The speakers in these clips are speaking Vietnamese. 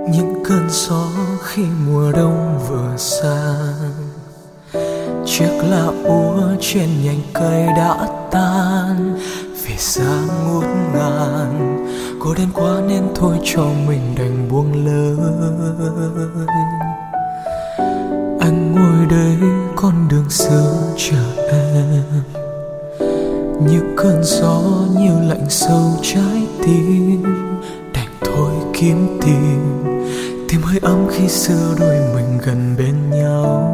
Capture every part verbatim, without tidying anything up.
những cơn gió khi mùa đông vừa sang, chiếc lá úa trên nhành cây đã tan vì giá ngút ngàn. Cô đơn quá nên thôi cho mình đành buông lời. Anh ngồi đây con đường xưa chờ em, những cơn gió như lạnh sâu trái tim, đành thôi kiếm tìm tìm hơi ấm khi xưa đôi mình gần bên nhau.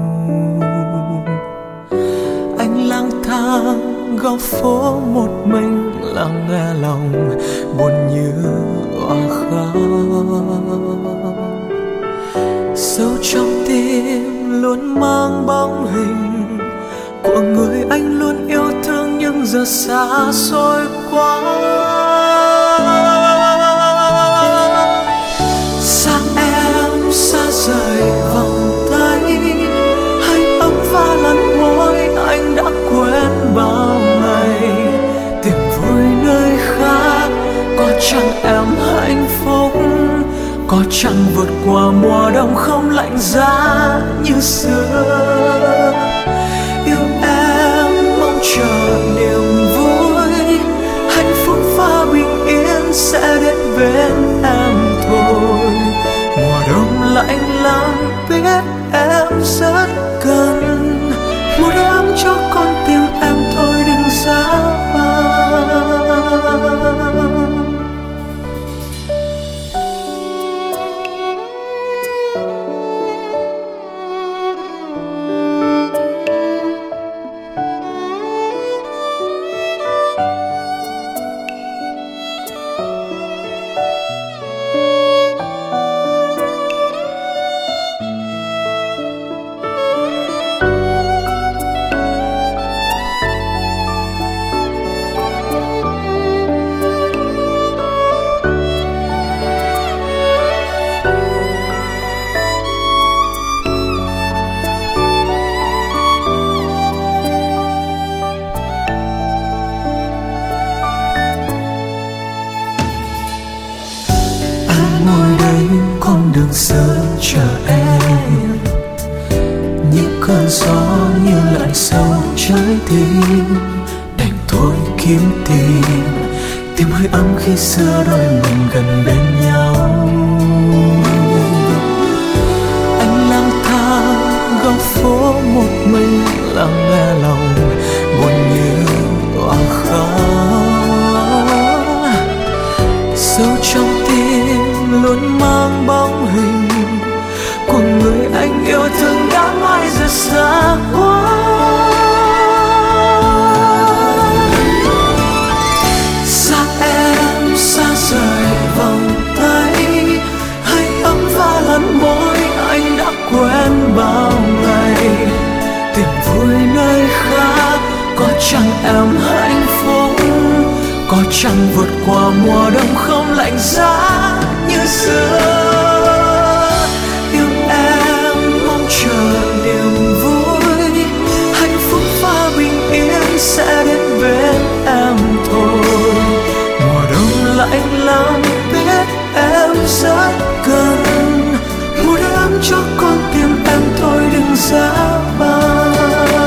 Anh lang thang góc phố một mình, lắng nghe lòng buồn như oa khóc. Sâu trong tim luôn mang bóng hình của người anh luôn yêu thương, nhưng giờ xa xôi quá. Xa em, xa rời vòng tay, hay ấm pha lăn môi, anh đã quên bao ngày. Tìm vui nơi khác, có chăng em hạnh phúc, có chăng vượt qua mùa đông không lạnh giá như xưa. Yêu em mong chờ niềm vui, hạnh phúc và bình yên sẽ đến bên em thôi. Mùa đông lạnh lắm biết em rất cần, một ấm cho con tim em thôi đừng giá vàng. Đường xưa chờ em, những cơn gió như lạnh sâu trái tim, đành thôi kiếm tìm tìm hơi ấm khi xưa đôi mình gần bên nhau. Anh lang thang góc phố một mình, lắng nghe lòng buồn như oa khóc. Sâu trong tim luôn mang bóng hình của người anh yêu thương đã mãi giờ xa quá. Xa em, xa rời vòng tay, hay ấm và lăn môi, anh đã quên bao ngày. Tìm vui nơi khác, có chăng em hạnh phúc, có chăng vượt qua mùa đông không lạnh giá như xưa. Yêu em mong chờ niềm vui, hạnh phúc và bình yên sẽ đến bên em thôi. Mùa đông lạnh lắm biết em rất cần, một ấm cho con tim em thôi đừng giá vàng.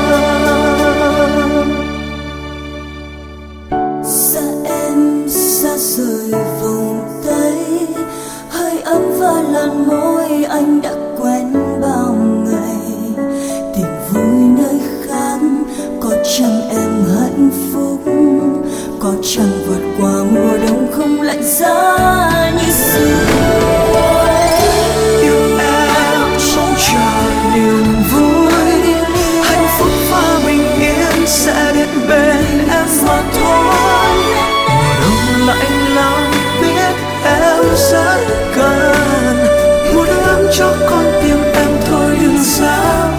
Xa rời vòng tay, hơi ấm và làn môi, anh đã quen bao ngày. Tìm vui nơi khác, có chăng em hạnh phúc, có chăng vượt qua mùa đông không lạnh giá như xưa. Yêu em mong chờ niềm vui, hạnh phúc và bình yên sẽ đến bên em mà thôi. Lạnh lắm biết em rất cần, một ấm cho con tim em thôi đừng giá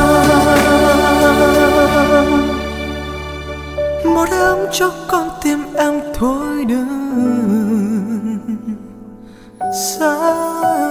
vàng. Một ấm cho con tim em thôi đừng giá